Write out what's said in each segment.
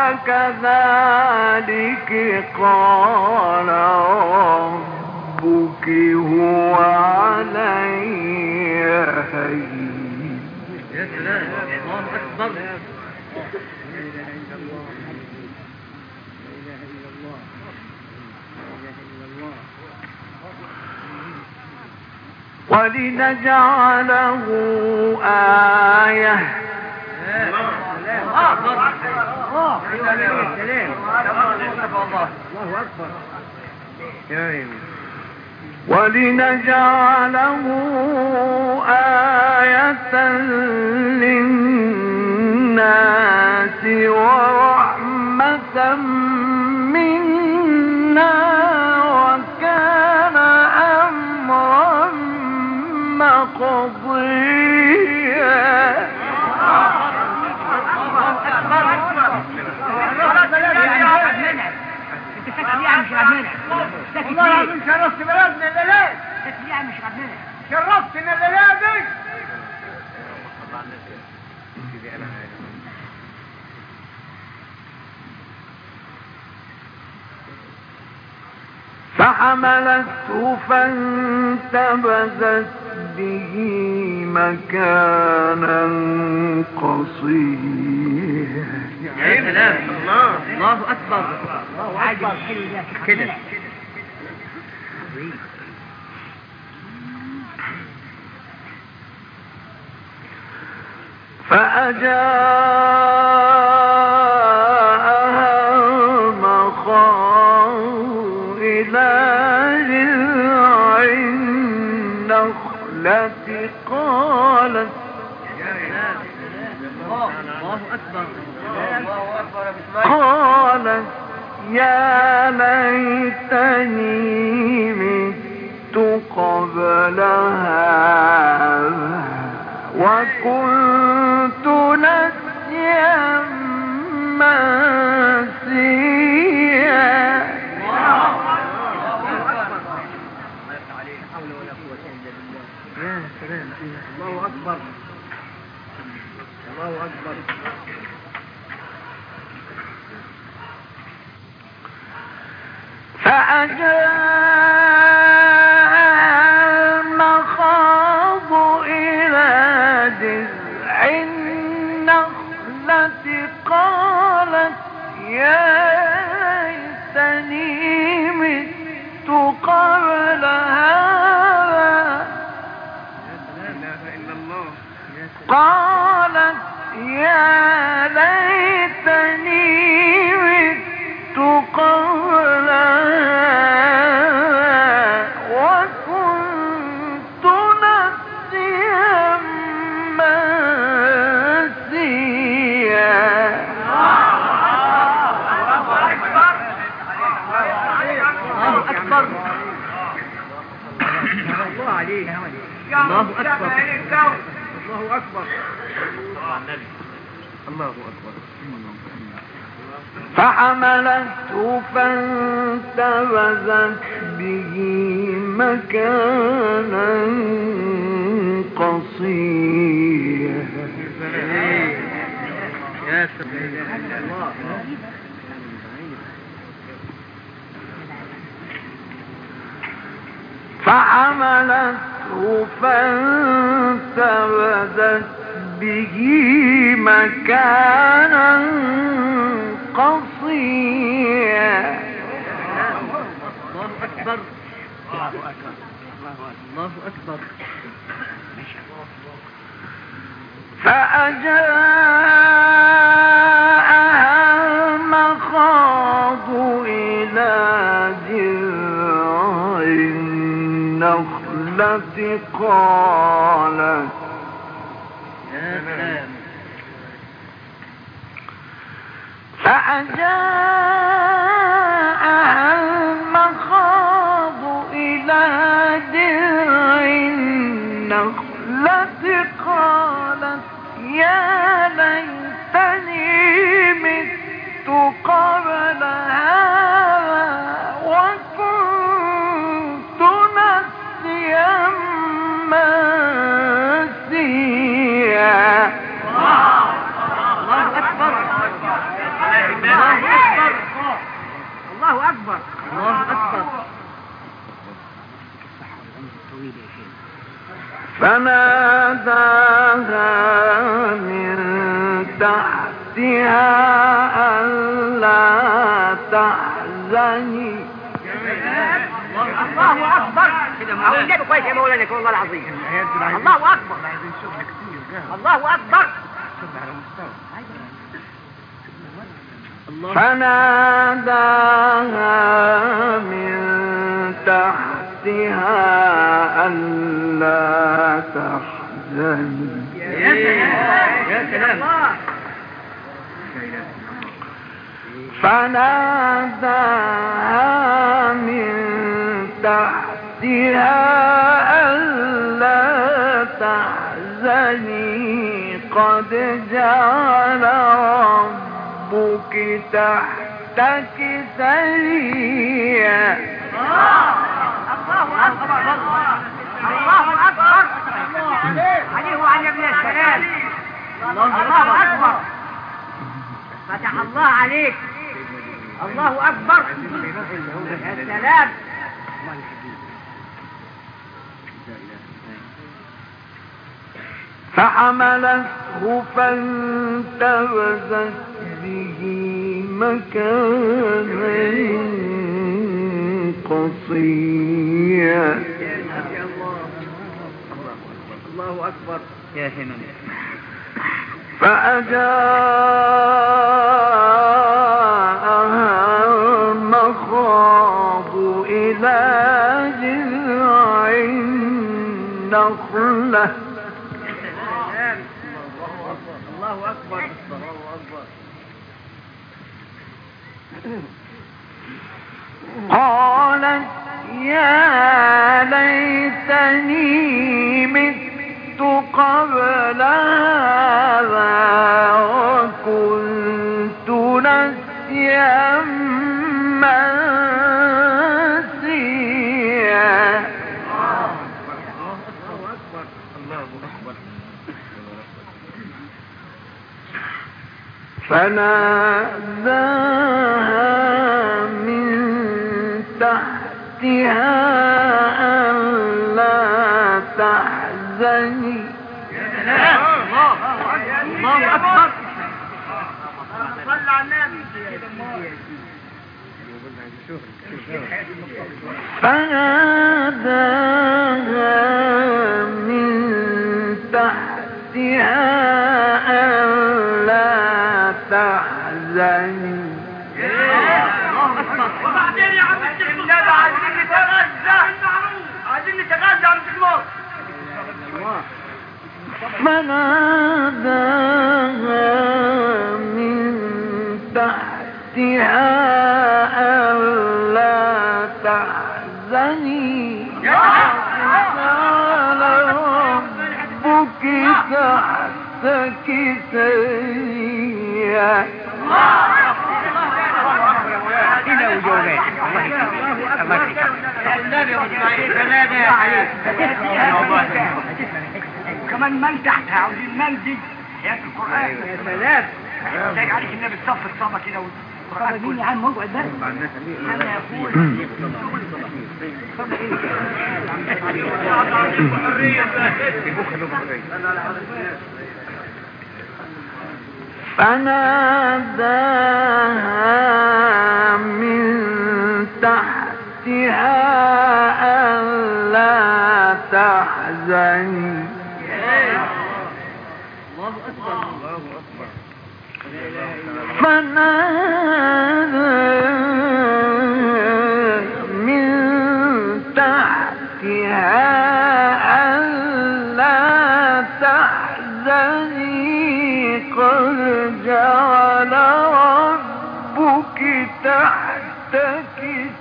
وكذلك قال ربك هو علي هين. يا سلام، الله أكبر. ولنجعله آية. ولنجعله آية للناس ورحمة منا وكان أمرا مقضيا. والله العظيم شرفت بلدنا الليلة. شرفتنا الليلة دي. فحملته فانتبذت به مكانا قصيا. يا سلام، الله أكبر. كده فأجاءها المخاض إلى جذع النخلة قالت يا ليتني مت قبل هذا وكنت نسيا منسيا. يا سلام، الله أكبر، الله أكبر. فأجاء المخاض إلى جذع النخلة قالت يا ليتني مت قبل هذا. قالت يا ليتني مت قبل وكنت نسيا منسيا. الله أكبر، الله عليك، الله أكبر، الله أكبر، الله أكبر. فحملته فانتبذت به مكانا قصيا. يا سلام، الله. فحملته فانتبذت به مكانا قصيا. الله أكبر، الله أكبر. فأجاءها المخاض إلى جذع النخلة قالت فأجاءها المخاض إلى جذع النخلة قالت يا ليتني مت قبل هذا وكنت نسيا منسيا. الله أكبر، الله أكبر. الله أكبر. فناداها من تحتها ألا تحزني. الله أكبر. أو النبي كويس يا مولانا والله العظيم. الله أكبر. الله أكبر. فناداها من تحتها ألا تحزني. يا سلام. فناداها من تحتها ألا تحزني قد جعل ربك تحتك سريا. الله أكبر. الله أكبر. عليه وعلى ابن السلام. الله أكبر. فتح الله عليك. الله أكبر. يا سلام. فحملته فانتبذت به مكانا قصيا. الله أكبر. يا همم. فأجاءها المخاض إلى جذع النخلة. الله أكبر. قالت يا ليتني مت قبل هذا وكنت نسيا منسيا. فناداها من تحتها ألا تحزني. الله أكبر. صلى على النبي. فناداها من تحتها ألا تحزني. وبعدين يا عم الشيخ النبي عايزين نتغذى. عايزين نتغذى عم الشيخ. فناداها من تحتها ألا تحزني جعل ربك تحتك سريا. إلى وجوهين. كمان من تحتها عاوزين من دي يا القرآن. يا سلام. تاج عليك النبي الصف الصفة كده والقرآن مين يا عم موضوع الدرس. أنا يقول فناداها من تحتها ألا تحزني. الله أكبر. الله أكبر. فناداها من تحتها ألا تحزني قد جعل ربك تحتك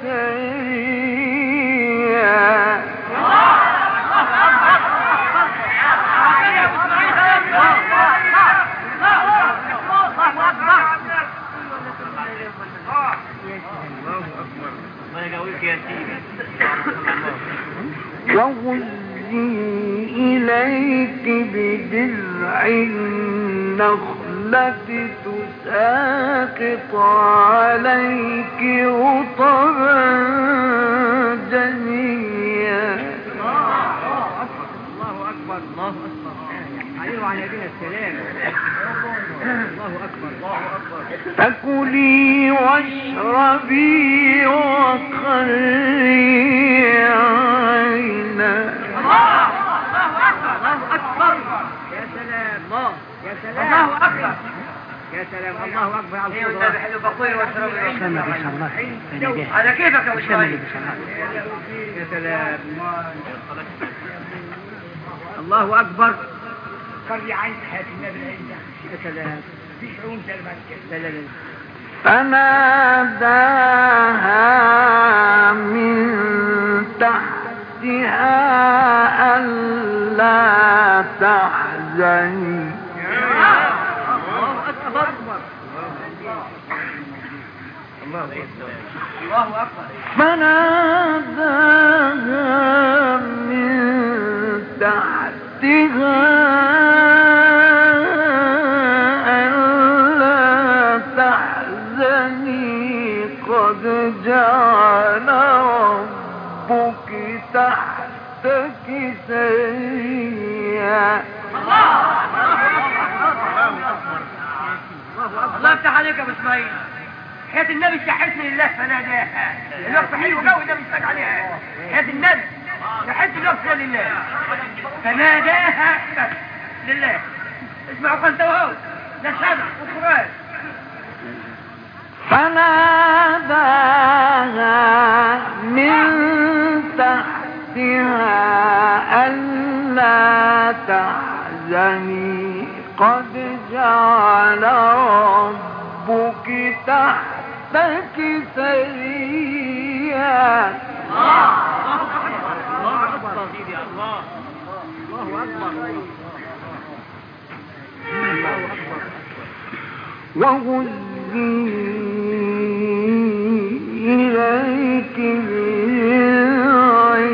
سريا. وهزي إليك بجذع النخلة تساقط عليك رطبا جنيا. الله أكبر الله أكبر عليه وعلى نبينا السلام. الله أكبر الله أكبر. فكلي واشربي وقري عينا. الله أكبر. يا سلام الله يا سلام الله أكبر يا سلام الله أكبر. ايوه انت بحلو بقول واشربي على كيفك يا وشاي. يا سلام الله أكبر. قري عين حياة النبي العين. يا سلام في شعور سلمان كده. لا لا لا. فناداها من تحتها ألا تحزني. الله أكبر الله أكبر. فناداها من تحتها ألا تحزني قد جعل ربك تحتك سريا. الله يفتح عليك يا ابو اسماعيل. حياة النبي شحتني لله فناداها. الوقت حلو قوي ده مشتاق عليها. حياة النبي شحت الوقت لله فناداها بس لله. اسمعوا قلت وهو ده الشرع والقرآن. فناداها من تحتها ألا تحزني قد جعل ربك تحتك سريا. الله أكبر الله أكبر. وهزي إليك بجذع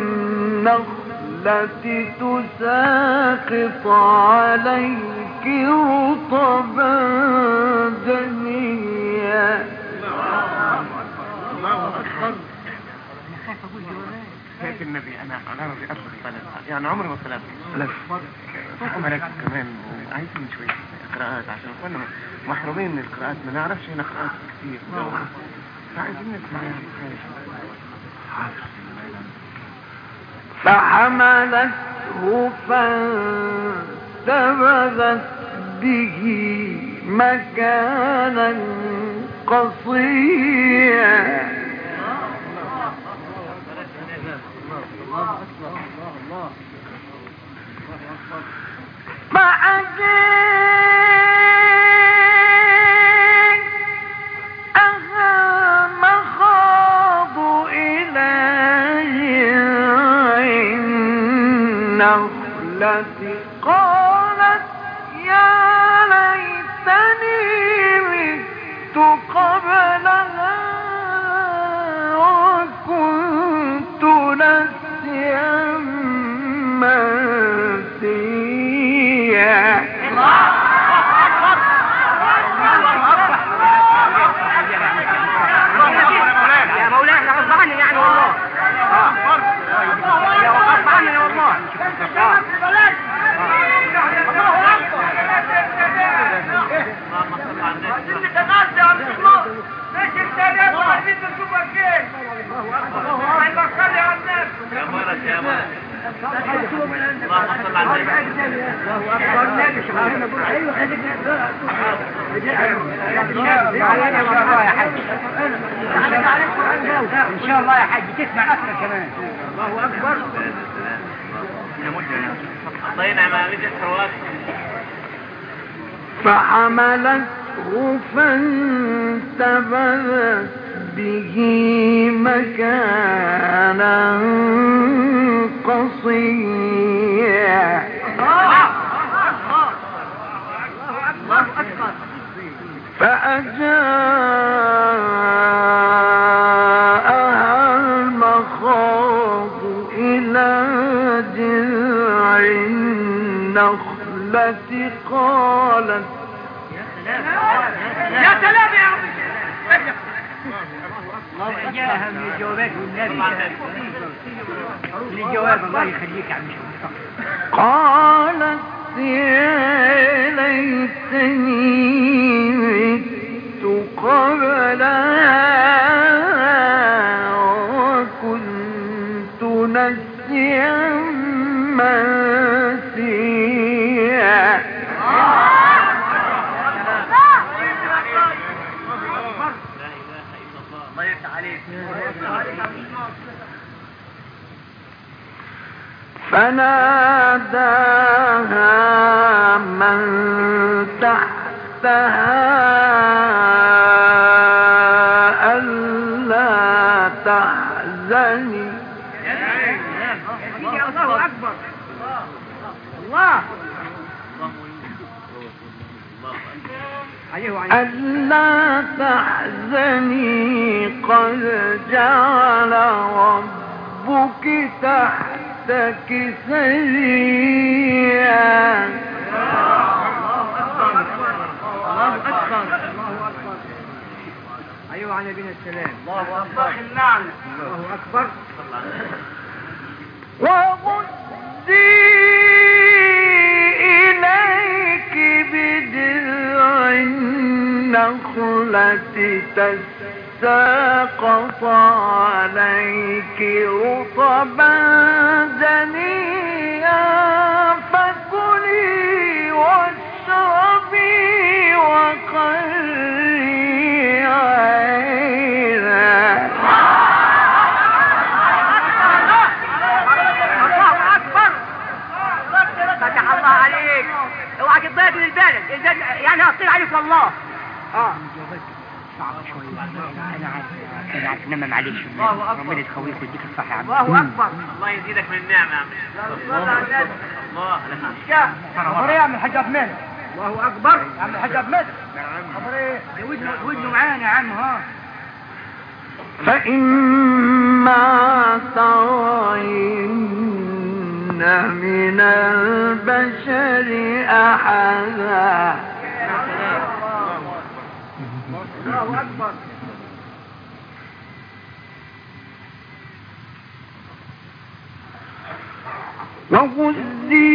النخلة تساقط عليك رطبا جنيا. الله أكبر. حياة النبي أنا راضي أدخل البلد يعني عمري ما طلعت ملك كمان وعايزين شوية قراءات عشان اخوانا محرومين من القراءات ما نعرفش هنا قراءات كتير فعايزين نسمع فحملته فانتبذت به مكانا قصيا. فأجاءها المخاض إلى جذع النخلة قالت يا ليتني مت قبل هذا وكنت نسيا منسيا. يا مولانا غصب عني يعني والله. يا غصب عني يا والله. عايزين نتغذى يا عم الشيخ. ماشي الثانيات وعايزين نشوفك فين. هيبقى يا عم الناس. يا مالك يا مالك. اللهم صل على النبي. الله اكبر. ايوه خليك ان شاء الله يا حاج تسمع اكثر كمان. الله اكبر. الله ينعم عليك الحواس. فحملته فانتبذت به مكانا قصيا. فأجاءها المخاض إلى جذع النخلة قالت جاءها من الجوابات والنبي من الجواب. الله يخليك يا عم شوف. قالت يا ليتني مت قبل وكنت نسيا منسيا. الله يفتح عليك. فناداها من تحتها ألا تحزني. الله أكبر. الله ألا تحزني قد جعل ربك تحتك سريا. الله أكبر. أيوة عن نبينا السلام. الله أكبر. الله أكبر. وغدي إليك بجذع النخلة تساقط عليك رطبا جنيا فكلي واشربي وقري عينا. فتح الله عليك. اوعى تضيع من البلد يعني هطير عليك والله. صعبة شوية. أنا عارف إنما معلش. ربنا يخويك ويديك الصحة يا عم. الله أكبر. الله يزيدك من النعمة يا عم. الله خبر إيه يا عم الحاج أحمد؟ الله أكبر. يا عم الحاج أحمد. نعم. خبر إيه؟ ودنه معانا يا عم. ها. فإما ترين من البشر أحدا. الله أكبر. وهزي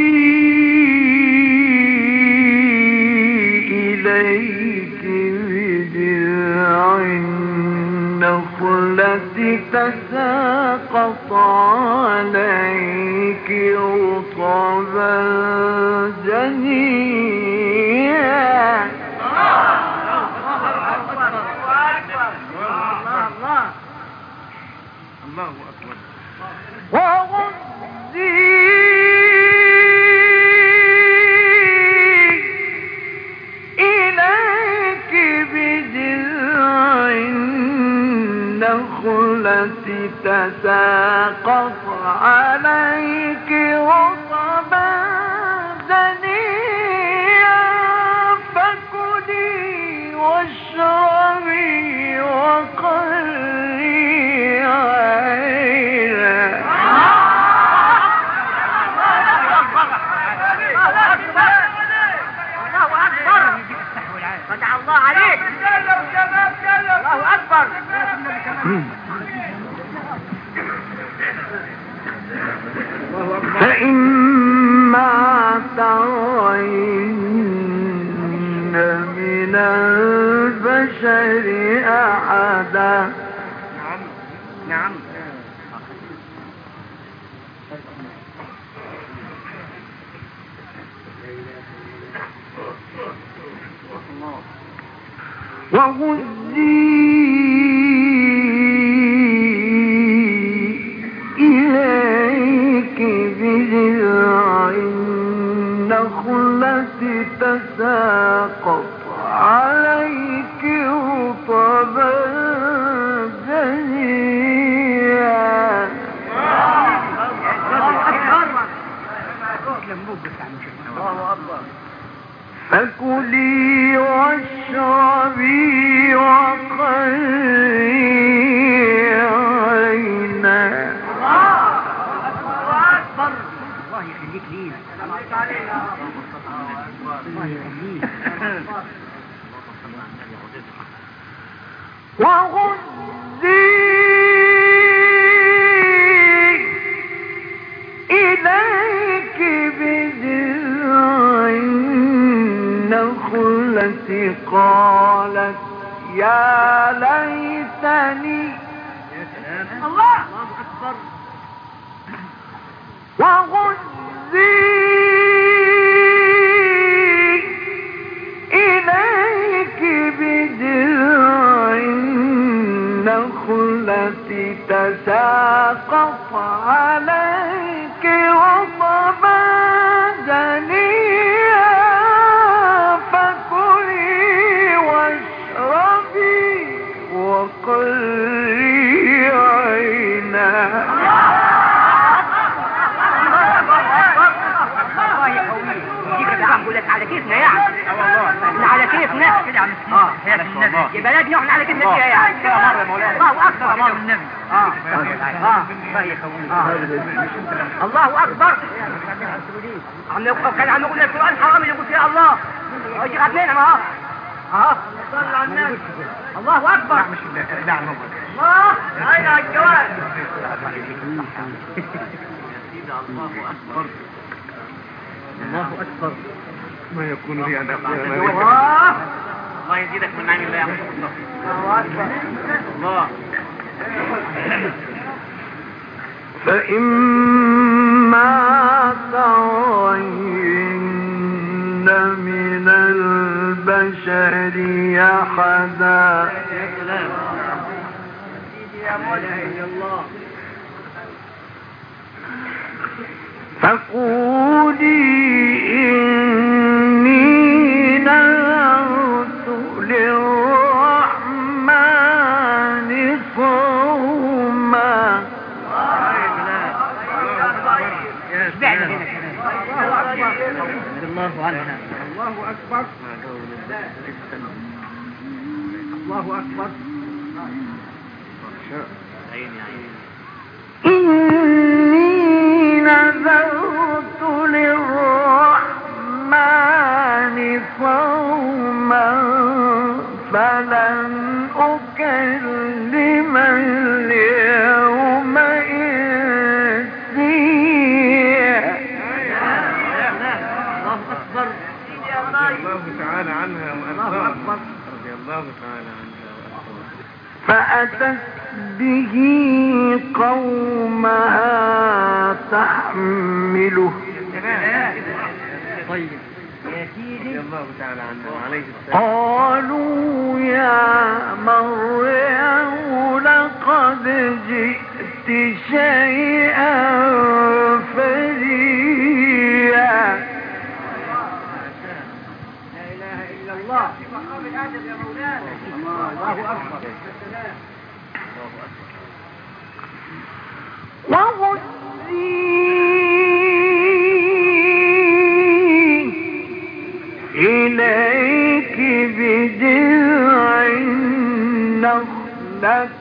إليك بجذع النخلة تساقط عليك رطبا جنيا. وغزي إليك بجذع النخلة تساقط عليك رطبا جنيا فكلي واشربي وقري عينا. فتح الله عليك. الله أكبر. فإما ترين من البشر أحدا. نعم. وهزي إليك بجذع النخلة تساقط عليك رطبا جنيا. الله أكبر. فكلي واشربي وقري عينا. الله أكبر. الله يخليك لينا. الله يخليك. وغزي قالت يا ليتني الله أكبر وهزي إليك بجذع النخلة تساقط عليك رطبا جنيا فكلي واشربي وقري عينا. على كيفنا يعني على كيفنا كده عم يبقى لازم نحن على كيفنا فيها يعني الله اكبر الله النبي الله اكبر كان عم يقول القران حرام يقول يا الله يجي غدنا ما صلى على النبي الله اكبر الله اين الجواد الله اكبر الله أكبر ما يكون لي أن أقول الله يزيدك من نعم الله يا مصطفى الله أكبر الله فإما ترين من البشر أحدا يا سلام يا مولاي الله فقولي إني نذرت للرحمن صوما. الله عنها الله أكبر الله أكبر إني نذرت للرحمن صوما فلن أكلم اليوم إنسيا. الله أكبر الله تعالى عنها وأرضاها رضي الله تعالى عنها وأرضاها. فأتت به قومها تحمله. طيب يا سيدي رضي الله تعالى عنها وعليه السلام. قالوا يا مريم لقد جئت شيئا فريا. لا إله إلا الله مقام الأدب يا مولانا الله أكبر وهزي إليك بجذع النخلة